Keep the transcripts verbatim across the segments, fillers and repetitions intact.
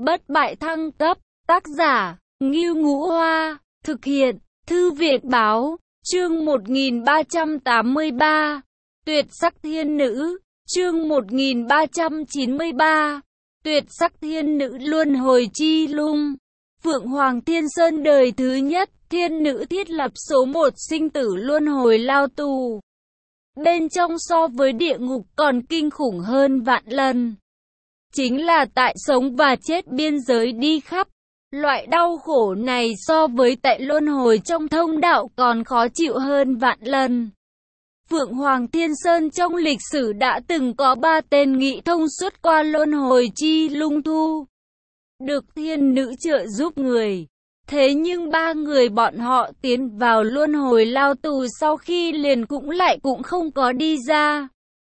Bất bại thăng cấp, tác giả, Ngưu Ngũ Hoa, thực hiện, Thư viện Báo, chương một nghìn ba trăm tám mươi ba, Tuyệt sắc thiên nữ, chương một nghìn ba trăm chín mươi ba, Tuyệt sắc thiên nữ luân hồi chi lung. Phượng Hoàng Thiên Sơn đời thứ nhất, thiên nữ thiết lập số một sinh tử luân hồi lao tù. Bên trong so với địa ngục còn kinh khủng hơn vạn lần. Chính là tại sống và chết biên giới đi khắp. Loại đau khổ này so với tại luân hồi trong thông đạo còn khó chịu hơn vạn lần. Phượng Hoàng Thiên Sơn trong lịch sử đã từng có ba tên nghị thông suốt qua luân hồi chi lung thu. Được thiên nữ trợ giúp người. Thế nhưng ba người bọn họ tiến vào luân hồi lao tù sau khi liền cũng lại cũng không có đi ra.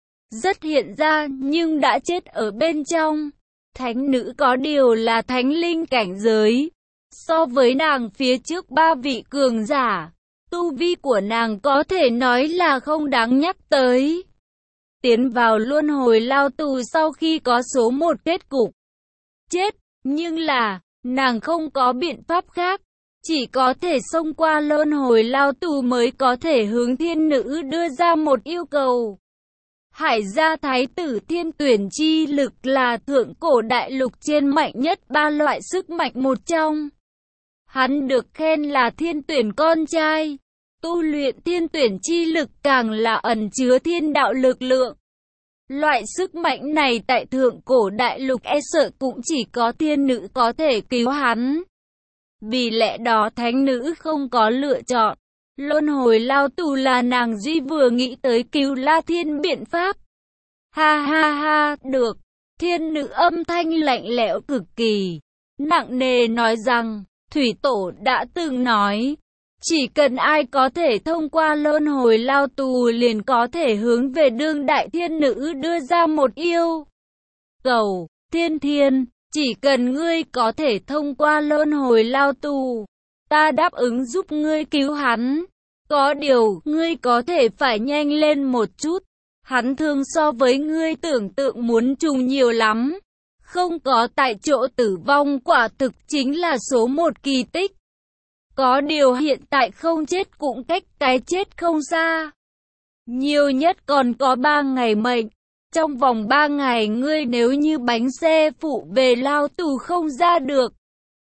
Rất hiện ra nhưng đã chết ở bên trong. Thánh nữ có điều là thánh linh cảnh giới. So với nàng phía trước ba vị cường giả, tu vi của nàng có thể nói là không đáng nhắc tới. Tiến vào luân hồi lao tù sau khi có số một kết cục chết, nhưng là nàng không có biện pháp khác, chỉ có thể xông qua luân hồi lao tù mới có thể hướng thiên nữ đưa ra một yêu cầu. Hải gia thái tử thiên tuyển chi lực là thượng cổ đại lục trên mạnh nhất ba loại sức mạnh một trong. Hắn được khen là thiên tuyển con trai. Tu luyện thiên tuyển chi lực càng là ẩn chứa thiên đạo lực lượng. Loại sức mạnh này tại thượng cổ đại lục e sợ cũng chỉ có thiên nữ có thể cứu hắn. Vì lẽ đó thánh nữ không có lựa chọn. Luân hồi lao tù là nàng duy vừa nghĩ tới cứu La Thiên biện pháp. Ha ha ha, được. Thiên nữ âm thanh lạnh lẽo cực kỳ, nặng nề nói rằng, Thủy Tổ đã từng nói, chỉ cần ai có thể thông qua luân hồi lao tù liền có thể hướng về đương đại thiên nữ đưa ra một yêu cầu. Thiên thiên, chỉ cần ngươi có thể thông qua luân hồi lao tù, ta đáp ứng giúp ngươi cứu hắn. Có điều, ngươi có thể phải nhanh lên một chút. Hắn thương so với ngươi tưởng tượng muốn trùng nhiều lắm. Không có tại chỗ tử vong quả thực chính là số một kỳ tích. Có điều hiện tại không chết cũng cách cái chết không xa. Nhiều nhất còn có ba ngày mệnh. Trong vòng ba ngày ngươi nếu như bánh xe phụ về lao tù không ra được,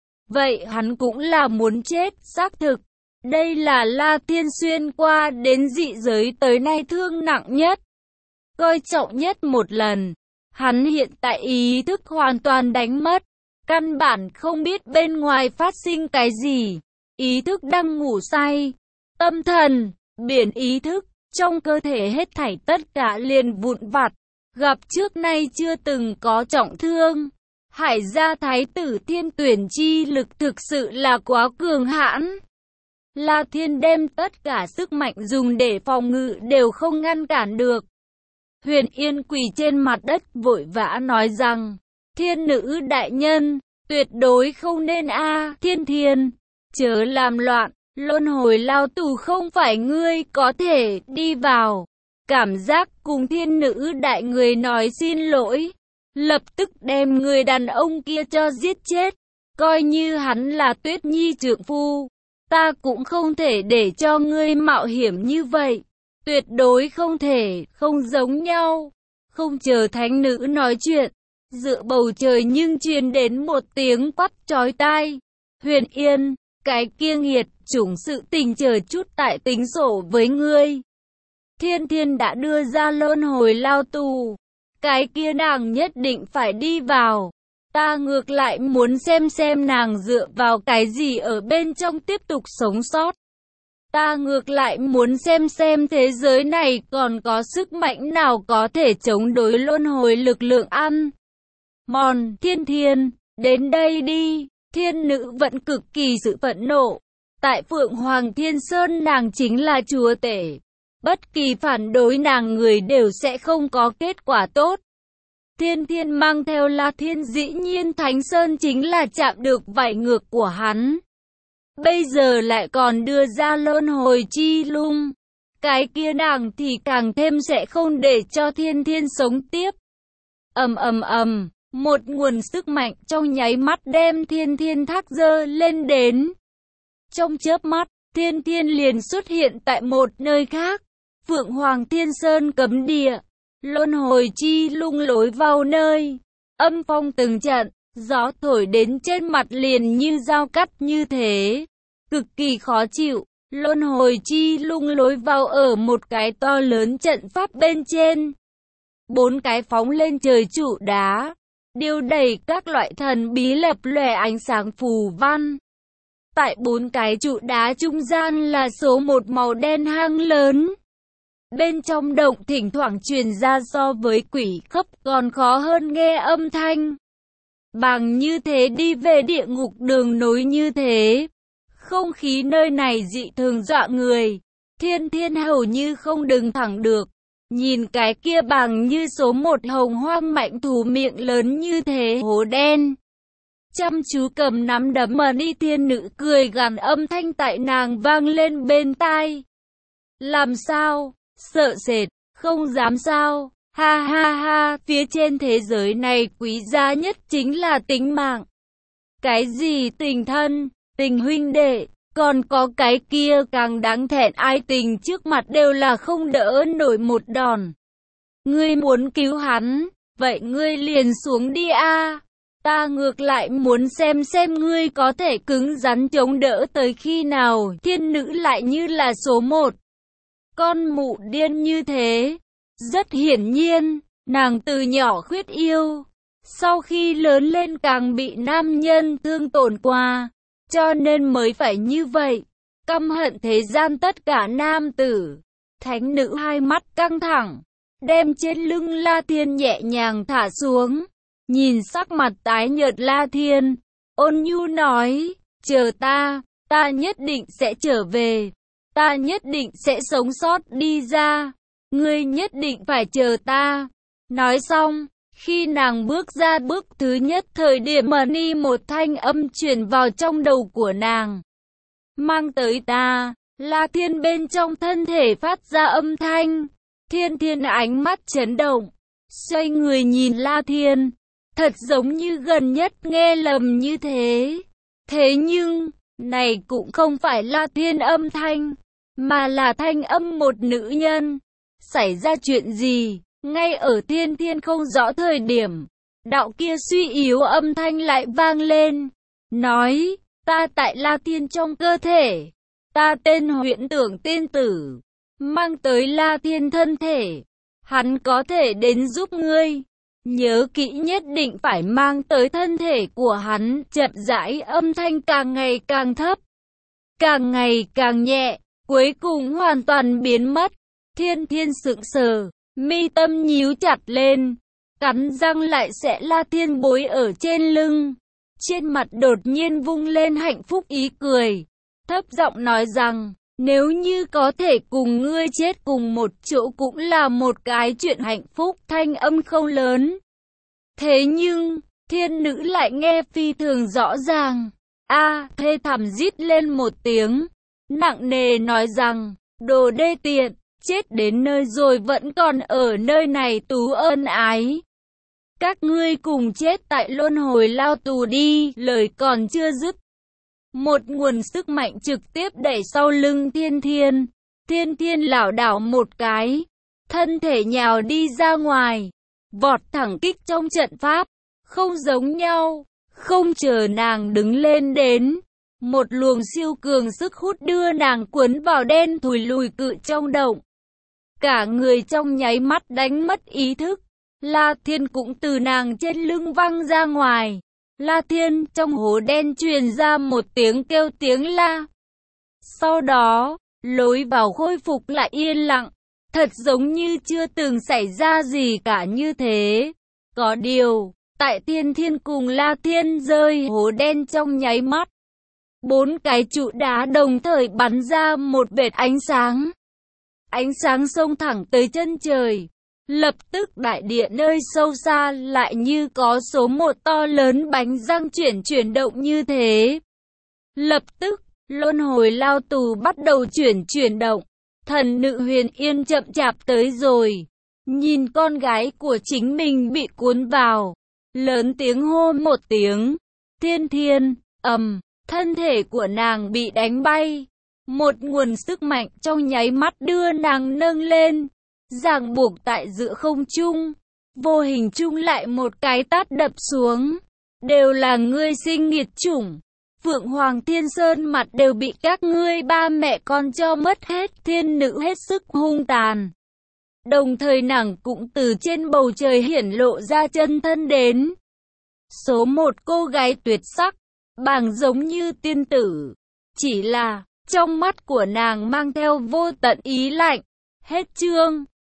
vậy hắn cũng là muốn chết, xác thực. Đây là La Thiên xuyên qua đến dị giới tới nay thương nặng nhất, coi trọng nhất một lần. Hắn hiện tại ý thức hoàn toàn đánh mất, căn bản không biết bên ngoài phát sinh cái gì. Ý thức đang ngủ say, tâm thần, biển ý thức, trong cơ thể hết thảy tất cả liền vụn vặt, gặp trước nay chưa từng có trọng thương. Hải gia thái tử thiên tuyển chi lực thực sự là quá cường hãn. La Thiên đem tất cả sức mạnh dùng để phòng ngự đều không ngăn cản được. Huyền Yên quỳ trên mặt đất vội vã nói rằng, thiên nữ đại nhân, tuyệt đối không nên a thiên thiên, chớ làm loạn, luân hồi lao tù không phải ngươi có thể đi vào. Cảm giác cùng thiên nữ đại người nói xin lỗi, lập tức đem người đàn ông kia cho giết chết, coi như hắn là Tuyết Nhi trượng phu. Ta cũng không thể để cho ngươi mạo hiểm như vậy. Tuyệt đối không thể, không giống nhau. Không chờ thánh nữ nói chuyện, giữa bầu trời nhưng truyền đến một tiếng quát chói tai. Huyền Yên, cái kia nghiệt chủng sự tình chờ chút tại tính sổ với ngươi. Thiên thiên đã đưa ra luân hồi lao tù. Cái kia nàng nhất định phải đi vào. Ta ngược lại muốn xem xem nàng dựa vào cái gì ở bên trong tiếp tục sống sót. Ta ngược lại muốn xem xem thế giới này còn có sức mạnh nào có thể chống đối luân hồi lực lượng ăn. Mòn, thiên thiên, đến đây đi. Thiên nữ vẫn cực kỳ sự phẫn nộ. Tại Phượng Hoàng Thiên Sơn nàng chính là chúa tể. Bất kỳ phản đối nàng người đều sẽ không có kết quả tốt. Thiên thiên mang theo La Thiên dĩ nhiên Thánh Sơn chính là chạm được vảy ngược của hắn. Bây giờ lại còn đưa ra luân hồi chi lung. Cái kia nàng thì càng thêm sẽ không để cho thiên thiên sống tiếp. Ầm ầm ầm, Một nguồn sức mạnh trong nháy mắt đem Thiên Thiên Thác dơ lên đến. Trong chớp mắt, Thiên Thiên liền xuất hiện tại một nơi khác. Phượng Hoàng Thiên Sơn cấm địa, luân hồi chi lung lối vào nơi. Âm phong từng trận, gió thổi đến trên mặt liền như dao cắt như thế. Cực kỳ khó chịu, luân hồi chi lung lối vào ở một cái to lớn trận pháp bên trên. Bốn cái phóng lên trời trụ đá, điêu đầy các loại thần bí lập lòe ánh sáng phù văn. Tại bốn cái trụ đá trung gian là số một màu đen hang lớn. Bên trong động thỉnh thoảng truyền ra so với quỷ khóc còn khó hơn nghe âm thanh. Bằng như thế đi về địa ngục đường nối như thế. Không khí nơi này dị thường dọa người. Thiên Thiên hầu như không đứng thẳng được. Nhìn cái kia bằng như số một hồng hoang mạnh thú miệng lớn như thế hố đen. Chăm chú cầm nắm đấm mà đi thiên nữ cười gằn âm thanh tại nàng vang lên bên tai. Làm sao? Sợ sệt, không dám sao? Ha ha ha, phía trên thế giới này quý giá nhất chính là tính mạng. Cái gì tình thân, tình huynh đệ, còn có cái kia càng đáng thẹn ai tình trước mặt đều là không đỡ nổi một đòn. Ngươi muốn cứu hắn, vậy ngươi liền xuống đi a. Ta ngược lại muốn xem xem ngươi có thể cứng rắn chống đỡ tới khi nào. Thiên nữ lại như là số một. Con mụ điên như thế. Rất hiển nhiên, nàng từ nhỏ khuyết yêu. Sau khi lớn lên càng bị nam nhân thương tổn qua. Cho nên mới phải như vậy. Căm hận thế gian tất cả nam tử. Thánh nữ hai mắt căng thẳng. Đem trên lưng La Thiên nhẹ nhàng thả xuống. Nhìn sắc mặt tái nhợt La Thiên, ôn nhu nói, chờ ta, ta nhất định sẽ trở về, ta nhất định sẽ sống sót đi ra, ngươi nhất định phải chờ ta. Nói xong, khi nàng bước ra bước thứ nhất thời điểm mà ni một thanh âm truyền vào trong đầu của nàng. Mang tới ta, La Thiên bên trong thân thể phát ra âm thanh, Thiên Thiên ánh mắt chấn động, xoay người nhìn La Thiên. Thật giống như gần nhất nghe lầm như thế. Thế nhưng, này cũng không phải là thiên âm thanh, mà là thanh âm một nữ nhân. Xảy ra chuyện gì? Ngay ở Thiên Thiên không rõ thời điểm, đạo kia suy yếu âm thanh lại vang lên. Nói, ta tại La Thiên trong cơ thể. Ta tên Huyễn Tưởng Tiên Tử. Mang tới La Thiên thân thể. Hắn có thể đến giúp ngươi. Nhớ kỹ nhất định phải mang tới thân thể của hắn. Chậm rãi âm thanh càng ngày càng thấp, càng ngày càng nhẹ, cuối cùng hoàn toàn biến mất. Thiên Thiên sững sờ, mi tâm nhíu chặt lên, cắn răng lại sẽ La Thiên bối ở trên lưng. Trên mặt đột nhiên vung lên hạnh phúc ý cười, thấp giọng nói rằng, nếu như có thể cùng ngươi chết cùng một chỗ cũng là một cái chuyện hạnh phúc. Thanh âm không lớn. Thế nhưng, thiên nữ lại nghe phi thường rõ ràng. A, thê thảm rít lên một tiếng, nặng nề nói rằng, đồ đê tiện, chết đến nơi rồi vẫn còn ở nơi này tú ân ái. Các ngươi cùng chết tại luân hồi lao tù đi. Lời còn chưa dứt, một nguồn sức mạnh trực tiếp đẩy sau lưng Thiên Thiên. Thiên Thiên lảo đảo một cái, thân thể nhào đi ra ngoài, vọt thẳng kích trong trận pháp. Không giống nhau, không chờ nàng đứng lên đến, một luồng siêu cường sức hút đưa nàng cuốn vào đen thùi lùi cự trong động. Cả người trong nháy mắt đánh mất ý thức. La Thiên cũng từ nàng trên lưng văng ra ngoài. La Thiên, trong hố đen truyền ra một tiếng kêu tiếng la. Sau đó, lối vào khôi phục lại yên lặng, thật giống như chưa từng xảy ra gì cả như thế. Có điều, tại Thiên Thiên cùng La Thiên rơi hố đen trong nháy mắt, bốn cái trụ đá đồng thời bắn ra một vệt ánh sáng. Ánh sáng xông thẳng tới chân trời. Lập tức đại địa nơi sâu xa lại như có số một to lớn bánh răng chuyển chuyển động như thế. Lập tức, luân hồi lao tù bắt đầu chuyển chuyển động. Thần nữ Huyền Yên chậm chạp tới rồi. Nhìn con gái của chính mình bị cuốn vào. lớn tiếng hô một tiếng, thiên thiên, ầm, thân thể của nàng bị đánh bay. Một nguồn sức mạnh trong nháy mắt đưa nàng nâng lên, ràng buộc tại giữa không trung. Vô hình chung lại một cái tát đập xuống. Đều là ngươi sinh nghiệt chủng. Phượng Hoàng Thiên Sơn mặt đều bị các ngươi ba mẹ con cho mất hết. Thiên nữ hết sức hung tàn. Đồng thời nàng cũng từ trên bầu trời hiển lộ ra chân thân đến. Số một cô gái tuyệt sắc, bàng giống như tiên tử. Chỉ là, trong mắt của nàng mang theo vô tận ý lạnh. Hết chương.